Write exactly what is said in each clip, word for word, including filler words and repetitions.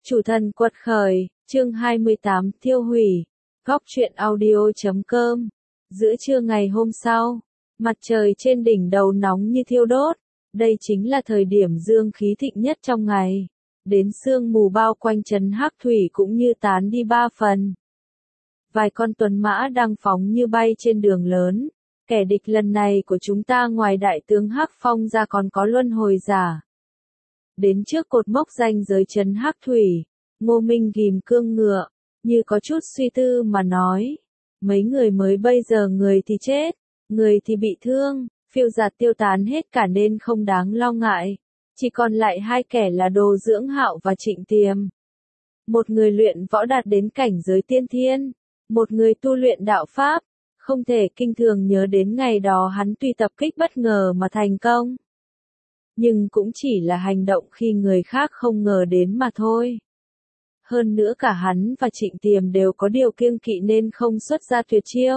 Chủ thần quật khởi, chương hai mươi tám, tiêu hủy. Góc truyện audio chấm com. Giữa trưa ngày hôm sau, mặt trời trên đỉnh đầu nóng như thiêu đốt. Đây chính là thời điểm dương khí thịnh nhất trong ngày. Đến sương mù bao quanh trấn Hắc Thủy cũng như tán đi ba phần. Vài con tuần mã đang phóng như bay trên đường lớn. Kẻ địch lần này của chúng ta ngoài đại tướng Hắc Phong ra còn có luân hồi giả. Đến trước cột mốc ranh giới trấn Hắc Thủy, Ngô Minh ghim cương ngựa, như có chút suy tư mà nói. Mấy người mới bây giờ người thì chết, người thì bị thương, phiêu giạt tiêu tán hết cả nên không đáng lo ngại. Chỉ còn lại hai kẻ là Đồ Dưỡng Hạo và Trịnh Tiềm. Một người luyện võ đạt đến cảnh giới tiên thiên, một người tu luyện đạo pháp, không thể kinh thường nhớ đến ngày đó hắn tuy tập kích bất ngờ mà thành công. Nhưng cũng chỉ là hành động khi người khác không ngờ đến mà thôi. Hơn nữa cả hắn và Trịnh Tiềm đều có điều kiêng kỵ nên không xuất ra tuyệt chiêu.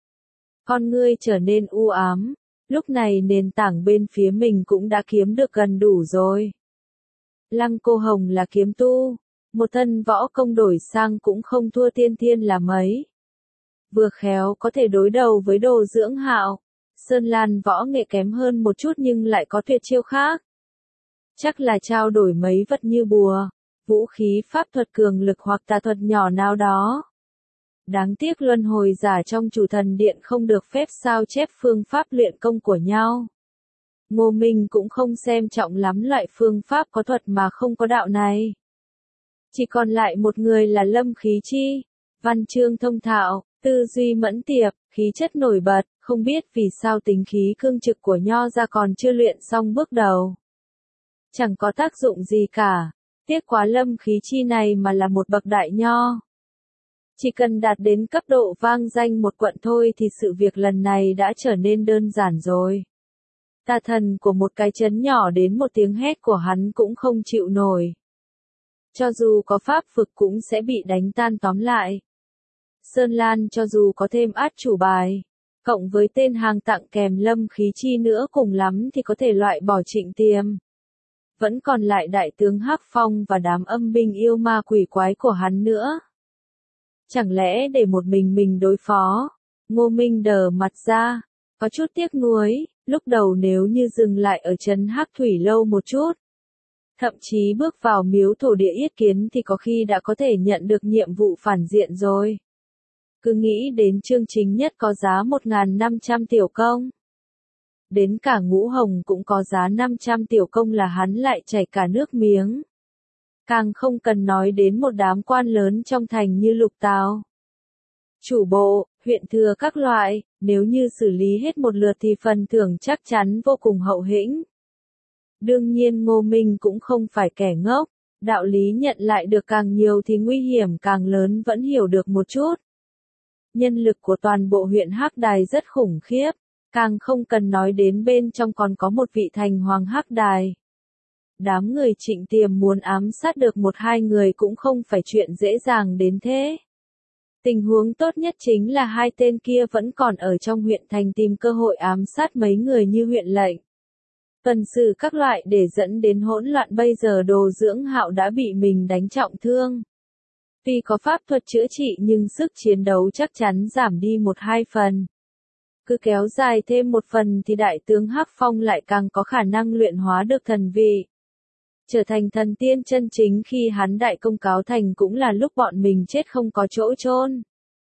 Con ngươi trở nên u ám, lúc này nền tảng bên phía mình cũng đã kiếm được gần đủ rồi. Lăng Cô Hồng là kiếm tu, một thân võ công đổi sang cũng không thua tiên thiên là mấy. Vừa khéo có thể đối đầu với Đồ Dưỡng Hạo. Sơn Lan võ nghệ kém hơn một chút nhưng lại có tuyệt chiêu khác. Chắc là trao đổi mấy vật như bùa, vũ khí pháp thuật cường lực hoặc tà thuật nhỏ nào đó. Đáng tiếc luân hồi giả trong chủ thần điện không được phép sao chép phương pháp luyện công của nhau. Ngô Minh cũng không xem trọng lắm loại phương pháp có thuật mà không có đạo này. Chỉ còn lại một người là Lâm Khí Chi, văn chương thông thạo, tư duy mẫn tiệp, khí chất nổi bật, không biết vì sao tính khí cương trực của Nho ra còn chưa luyện xong bước đầu. Chẳng có tác dụng gì cả, tiếc quá Lâm Khí Chi này mà là một bậc đại nho. Chỉ cần đạt đến cấp độ vang danh một quận thôi thì sự việc lần này đã trở nên đơn giản rồi. Tà thần của một cái trấn nhỏ đến một tiếng hét của hắn cũng không chịu nổi. Cho dù có pháp vực cũng sẽ bị đánh tan tóm lại. Sơn Lan cho dù có thêm át chủ bài, cộng với tên hàng tặng kèm Lâm Khí Chi nữa cùng lắm thì có thể loại bỏ Trịnh Tiềm. Vẫn còn lại đại tướng Hắc Phong và đám âm binh yêu ma quỷ quái của hắn nữa. Chẳng lẽ để một mình mình đối phó? Ngô Minh đờ mặt ra, có chút tiếc nuối, lúc đầu nếu như dừng lại ở trấn Hắc Thủy lâu một chút. Thậm chí bước vào miếu thổ địa yết kiến thì có khi đã có thể nhận được nhiệm vụ phản diện rồi. Cứ nghĩ đến chương chính nhất có giá một nghìn năm trăm tiểu công. Đến cả Ngũ Hồng cũng có giá năm trăm tiểu công là hắn lại chảy cả nước miếng. Càng không cần nói đến một đám quan lớn trong thành như Lục Tào, chủ bộ, huyện thừa các loại, nếu như xử lý hết một lượt thì phần thưởng chắc chắn vô cùng hậu hĩnh. Đương nhiên Ngô Minh cũng không phải kẻ ngốc, đạo lý nhận lại được càng nhiều thì nguy hiểm càng lớn vẫn hiểu được một chút. Nhân lực của toàn bộ huyện Hắc Đài rất khủng khiếp, càng không cần nói đến bên trong còn có một vị thành hoàng Hắc Đài. Đám người Trịnh Tiềm muốn ám sát được một hai người cũng không phải chuyện dễ dàng đến thế. Tình huống tốt nhất chính là hai tên kia vẫn còn ở trong huyện thành tìm cơ hội ám sát mấy người như huyện lệnh. Tuần xử các loại để dẫn đến hỗn loạn bây giờ Đồ Dưỡng Hạo đã bị mình đánh trọng thương. Tuy có pháp thuật chữa trị nhưng sức chiến đấu chắc chắn giảm đi một hai phần. Cứ kéo dài thêm một phần thì đại tướng Hắc Phong lại càng có khả năng luyện hóa được thần vị. Trở thành thần tiên chân chính khi hắn đại công cáo thành cũng là lúc bọn mình chết không có chỗ chôn.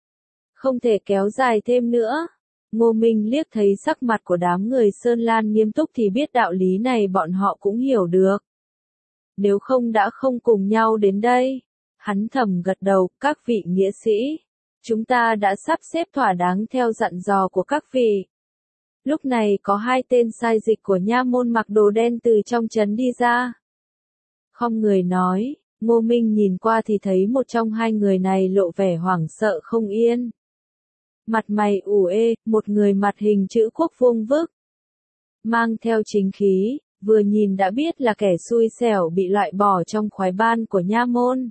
Không thể kéo dài thêm nữa. Ngô Minh liếc thấy sắc mặt của đám người Sơn Lan nghiêm túc thì biết đạo lý này bọn họ cũng hiểu được. Nếu không đã không cùng nhau đến đây. Hắn thầm gật đầu, các vị nghĩa sĩ. Chúng ta đã sắp xếp thỏa đáng theo dặn dò của các vị. Lúc này có hai tên sai dịch của nha môn mặc đồ đen từ trong trấn đi ra. Không người nói, Ngô Minh nhìn qua thì thấy một trong hai người này lộ vẻ hoảng sợ không yên. Mặt mày ủ ê, một người mặt hình chữ quốc vuông vức. Mang theo chính khí, vừa nhìn đã biết là kẻ xui xẻo bị loại bỏ trong khoái ban của nha môn.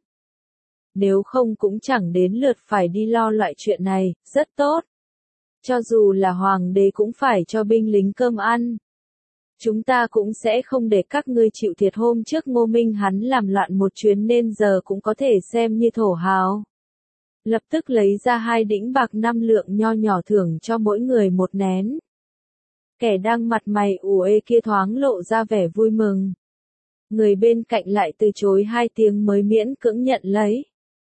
Nếu không cũng chẳng đến lượt phải đi lo loại chuyện này, rất tốt. Cho dù là hoàng đế cũng phải cho binh lính cơm ăn. Chúng ta cũng sẽ không để các ngươi chịu thiệt. Hôm trước Ngô Minh hắn làm loạn một chuyến nên giờ cũng có thể xem như thổ hào. Lập tức lấy ra hai đĩnh bạc năm lượng nho nhỏ thưởng cho mỗi người một nén. Kẻ đang mặt mày ủ ê kia thoáng lộ ra vẻ vui mừng. Người bên cạnh lại từ chối hai tiếng mới miễn cưỡng nhận lấy.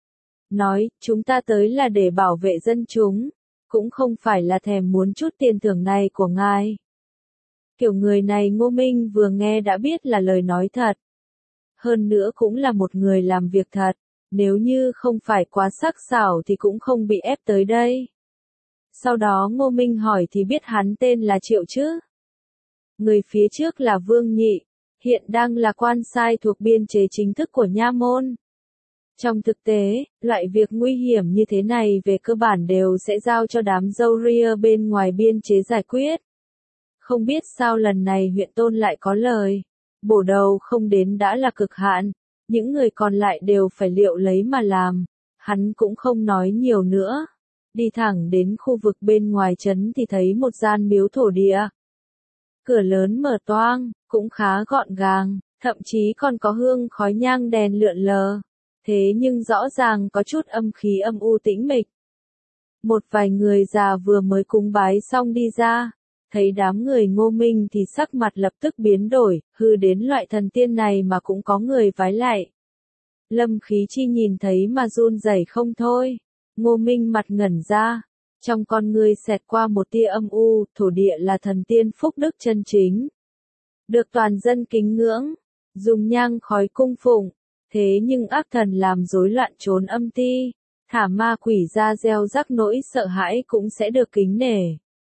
Nói, chúng ta tới là để bảo vệ dân chúng, cũng không phải là thèm muốn chút tiền thưởng này của ngài. Kiểu người này Ngô Minh vừa nghe đã biết là lời nói thật. Hơn nữa cũng là một người làm việc thật, nếu như không phải quá sắc sảo thì cũng không bị ép tới đây. Sau đó Ngô Minh hỏi thì biết hắn tên là Triệu chứ. Người phía trước là Vương Nhị, hiện đang là quan sai thuộc biên chế chính thức của nha môn. Trong thực tế, loại việc nguy hiểm như thế này về cơ bản đều sẽ giao cho đám râu ria bên ngoài biên chế giải quyết. Không biết sao lần này huyện Tôn lại có lời, bổ đầu không đến đã là cực hạn, những người còn lại đều phải liệu lấy mà làm, hắn cũng không nói nhiều nữa. Đi thẳng đến khu vực bên ngoài trấn thì thấy một gian miếu thổ địa. Cửa lớn mở toang, cũng khá gọn gàng, thậm chí còn có hương khói nhang đèn lượn lờ. Thế nhưng rõ ràng có chút âm khí âm u tĩnh mịch. Một vài người già vừa mới cúng bái xong đi ra, thấy đám người Ngô Minh thì sắc mặt lập tức biến đổi, hư đến loại thần tiên này mà cũng có người vái lại. Lâm Khí Chi nhìn thấy mà run rẩy không thôi. Ngô Minh mặt ngẩn ra, trong con ngươi xẹt qua một tia âm u, thổ địa là thần tiên phúc đức chân chính. Được toàn dân kính ngưỡng, dùng nhang khói cung phụng, thế nhưng ác thần làm rối loạn trốn âm ti, thả ma quỷ ra gieo rắc nỗi sợ hãi cũng sẽ được kính nể.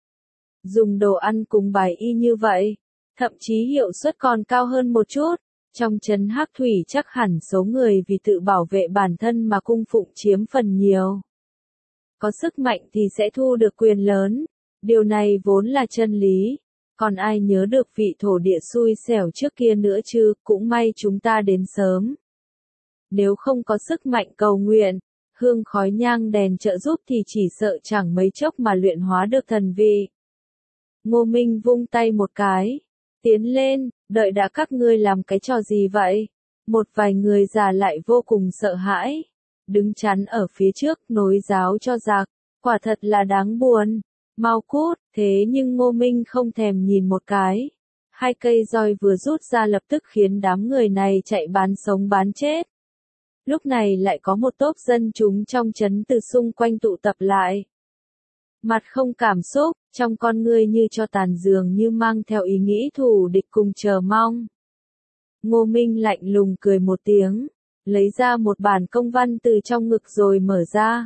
Dùng đồ ăn cúng bài y như vậy, thậm chí hiệu suất còn cao hơn một chút. Trong trấn Hắc Thủy chắc hẳn số người vì tự bảo vệ bản thân mà cung phụng chiếm phần nhiều. Có sức mạnh thì sẽ thu được quyền lớn, điều này vốn là chân lý, còn ai nhớ được vị thổ địa xui xẻo trước kia nữa chứ, cũng may chúng ta đến sớm. Nếu không có sức mạnh cầu nguyện, hương khói nhang đèn trợ giúp thì chỉ sợ chẳng mấy chốc mà luyện hóa được thần vị. Ngô Minh vung tay một cái, tiến lên, đợi đã, các ngươi làm cái trò gì vậy? Một vài người già lại vô cùng sợ hãi, đứng chắn ở phía trước nối giáo cho giặc, quả thật là đáng buồn, mau cút. Thế nhưng Ngô Minh không thèm nhìn một cái, hai cây roi vừa rút ra lập tức khiến đám người này chạy bán sống bán chết. Lúc này lại có một tốp dân chúng trong trấn từ xung quanh tụ tập lại. Mặt không cảm xúc, trong con ngươi như cho tàn dường như mang theo ý nghĩ thù địch cùng chờ mong. Ngô Minh lạnh lùng cười một tiếng, lấy ra một bản công văn từ trong ngực rồi mở ra.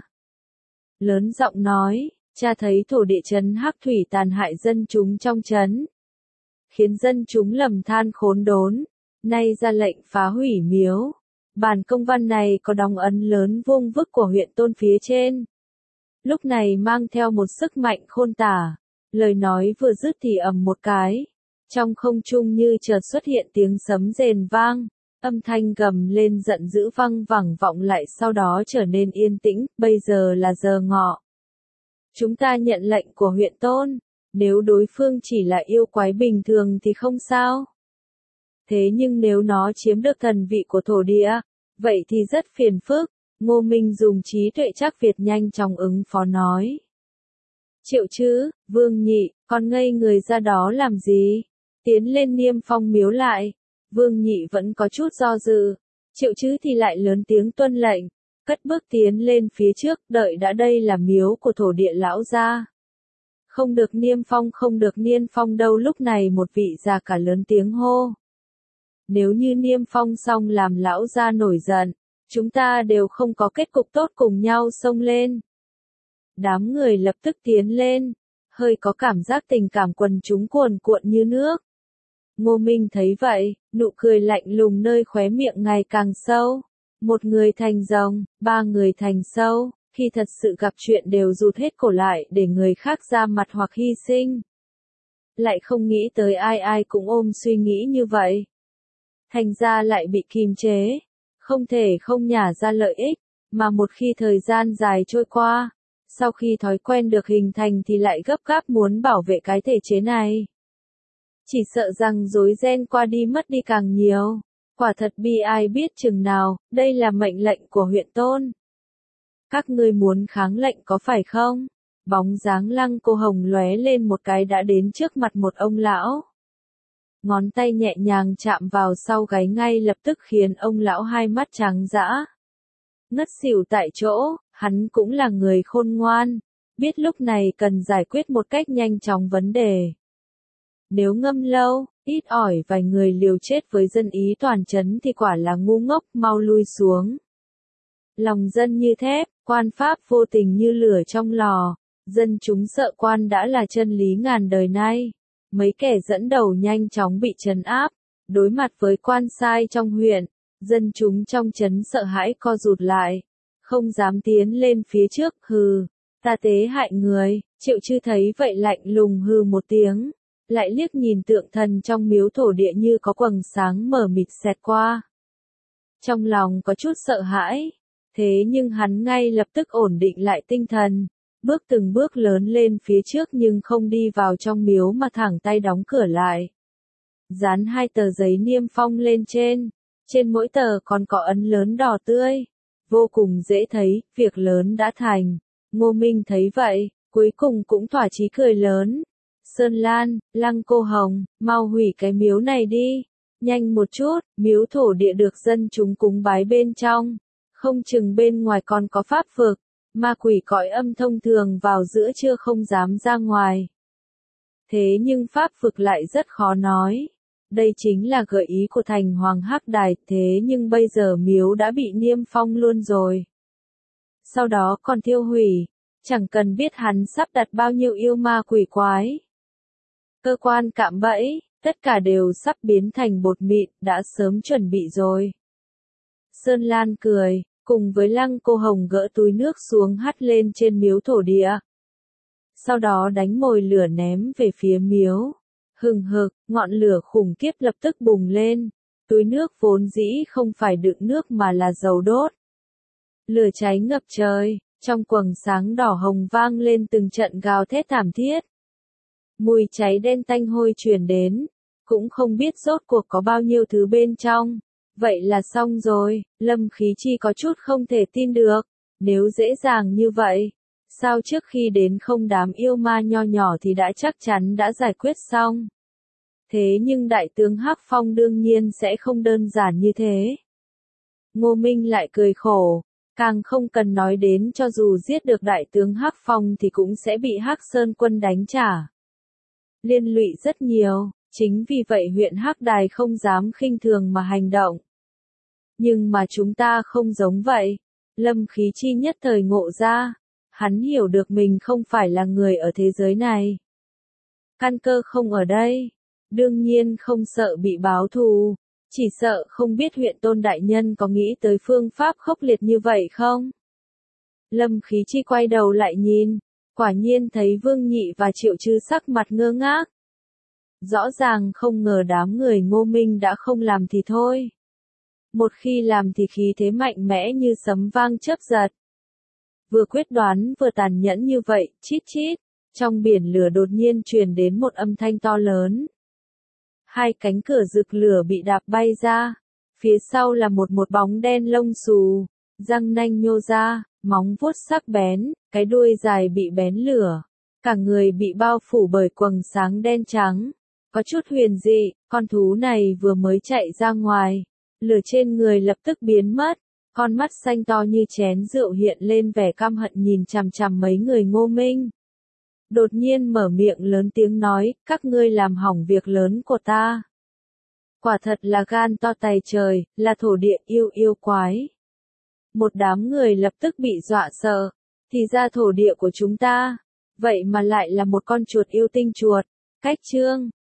Lớn giọng nói, cha thấy thổ địa trấn Hắc Thủy tàn hại dân chúng trong trấn, khiến dân chúng lầm than khốn đốn, nay ra lệnh phá hủy miếu. Bản công văn này có đóng ấn lớn vuông vức của huyện Tôn phía trên. Lúc này mang theo một sức mạnh khôn tả, lời nói vừa dứt thì ầm một cái. Trong không trung như chợt xuất hiện tiếng sấm rền vang, âm thanh gầm lên giận dữ vang vẳng vọng lại sau đó trở nên yên tĩnh, bây giờ là giờ ngọ. Chúng ta nhận lệnh của huyện Tôn, nếu đối phương chỉ là yêu quái bình thường thì không sao. Thế nhưng nếu nó chiếm được thần vị của thổ địa, vậy thì rất phiền phức. Ngô Minh dùng trí tuệ trắc Việt nhanh chóng ứng phó nói. Triệu chứ, Vương Nhị, con ngây người ra đó làm gì? Tiến lên niêm phong miếu lại. Vương Nhị vẫn có chút do dự. Triệu chứ thì lại lớn tiếng tuân lệnh, cất bước tiến lên phía trước, đợi đã, đây là miếu của thổ địa lão gia. Không được niêm phong, không được niêm phong đâu. Lúc này một vị già cả lớn tiếng hô. Nếu như niêm phong xong làm lão gia nổi giận, chúng ta đều không có kết cục tốt, cùng nhau xông lên. Đám người lập tức tiến lên, hơi có cảm giác tình cảm quần chúng cuồn cuộn như nước. Ngô Minh thấy vậy, nụ cười lạnh lùng nơi khóe miệng ngày càng sâu. Một người thành rồng, ba người thành sâu, khi thật sự gặp chuyện đều rụt hết cổ lại để người khác ra mặt hoặc hy sinh. Lại không nghĩ tới ai ai cũng ôm suy nghĩ như vậy. Thành ra lại bị kìm chế, không thể không nhả ra lợi ích, mà một khi thời gian dài trôi qua, sau khi thói quen được hình thành thì lại gấp gáp muốn bảo vệ cái thể chế này. Chỉ sợ rằng rối ren qua đi mất đi càng nhiều. Quả thật bi ai biết chừng nào, đây là mệnh lệnh của huyện tôn. Các ngươi muốn kháng lệnh có phải không? Bóng dáng Lăng Cô Hồng lóe lên một cái đã đến trước mặt một ông lão. Ngón tay nhẹ nhàng chạm vào sau gáy ngay lập tức khiến ông lão hai mắt trắng dã. Ngất xỉu tại chỗ, hắn cũng là người khôn ngoan, biết lúc này cần giải quyết một cách nhanh chóng vấn đề. Nếu ngâm lâu, ít ỏi vài người liều chết với dân ý toàn trấn thì quả là ngu ngốc, mau lui xuống. Lòng dân như thép, quan pháp vô tình như lửa trong lò, dân chúng sợ quan đã là chân lý ngàn đời nay. Mấy kẻ dẫn đầu nhanh chóng bị trấn áp, đối mặt với quan sai trong huyện, dân chúng trong trấn sợ hãi co rụt lại, không dám tiến lên phía trước, hừ, ta tế hại người. Triệu Chư thấy vậy lạnh lùng hừ một tiếng, lại liếc nhìn tượng thần trong miếu thổ địa như có quầng sáng mờ mịt xẹt qua. Trong lòng có chút sợ hãi, thế nhưng hắn ngay lập tức ổn định lại tinh thần, bước từng bước lớn lên phía trước nhưng không đi vào trong miếu mà thẳng tay đóng cửa lại. Dán hai tờ giấy niêm phong lên trên, trên mỗi tờ còn có ấn lớn đỏ tươi, vô cùng dễ thấy, việc lớn đã thành. Ngô Minh thấy vậy, cuối cùng cũng thỏa chí cười lớn. Sơn Lan, Lăng Cô Hồng, mau hủy cái miếu này đi, nhanh một chút, miếu thổ địa được dân chúng cúng bái bên trong, không chừng bên ngoài còn có pháp vực, ma quỷ cõi âm thông thường vào giữa trưa không dám ra ngoài. Thế nhưng pháp vực lại rất khó nói. Đây chính là gợi ý của thành hoàng hắc đài, thế nhưng bây giờ miếu đã bị niêm phong luôn rồi. Sau đó còn thiêu hủy, chẳng cần biết hắn sắp đặt bao nhiêu yêu ma quỷ quái. Cơ quan cạm bẫy, tất cả đều sắp biến thành bột mịn, đã sớm chuẩn bị rồi. Sơn Lan cười, cùng với Lăng Cô Hồng gỡ túi nước xuống hắt lên trên miếu thổ địa. Sau đó đánh mồi lửa ném về phía miếu. Hừng hực, ngọn lửa khủng khiếp lập tức bùng lên. Túi nước vốn dĩ không phải đựng nước mà là dầu đốt. Lửa cháy ngập trời, trong quầng sáng đỏ hồng vang lên từng trận gào thét thảm thiết. Mùi cháy đen tanh hôi truyền đến, cũng không biết rốt cuộc có bao nhiêu thứ bên trong. Vậy là xong rồi, Lâm Khí Chi có chút không thể tin được, nếu dễ dàng như vậy, sao trước khi đến không đám yêu ma nho nhỏ thì đã chắc chắn đã giải quyết xong. Thế nhưng đại tướng Hắc Phong đương nhiên sẽ không đơn giản như thế. Ngô Minh lại cười khổ, càng không cần nói đến cho dù giết được đại tướng Hắc Phong thì cũng sẽ bị Hắc Sơn quân đánh trả. Liên lụy rất nhiều, chính vì vậy huyện Hắc Đài không dám khinh thường mà hành động. Nhưng mà chúng ta không giống vậy. Lâm Khí Chi nhất thời ngộ ra, hắn hiểu được mình không phải là người ở thế giới này. Căn cơ không ở đây, đương nhiên không sợ bị báo thù, chỉ sợ không biết huyện tôn đại nhân có nghĩ tới phương pháp khốc liệt như vậy không? Lâm Khí Chi quay đầu lại nhìn, quả nhiên thấy Vương Nhị và Triệu Chư sắc mặt ngơ ngác. Rõ ràng không ngờ đám người Ngô Minh đã không làm thì thôi. Một khi làm thì khí thế mạnh mẽ như sấm vang chớp giật. Vừa quyết đoán vừa tàn nhẫn như vậy, chít chít, trong biển lửa đột nhiên truyền đến một âm thanh to lớn. Hai cánh cửa rực lửa bị đạp bay ra, phía sau là một một bóng đen lông xù, răng nanh nhô ra, móng vuốt sắc bén, cái đuôi dài bị bén lửa, cả người bị bao phủ bởi quầng sáng đen trắng, có chút huyền dị, con thú này vừa mới chạy ra ngoài, lửa trên người lập tức biến mất, con mắt xanh to như chén rượu hiện lên vẻ căm hận nhìn chằm chằm mấy người Ngô Minh. Đột nhiên mở miệng lớn tiếng nói, các ngươi làm hỏng việc lớn của ta. Quả thật là gan to tày trời, là thổ địa yêu yêu quái. Một đám người lập tức bị dọa sợ, thì ra thổ địa của chúng ta, vậy mà lại là một con chuột yêu tinh chuột. Cách chương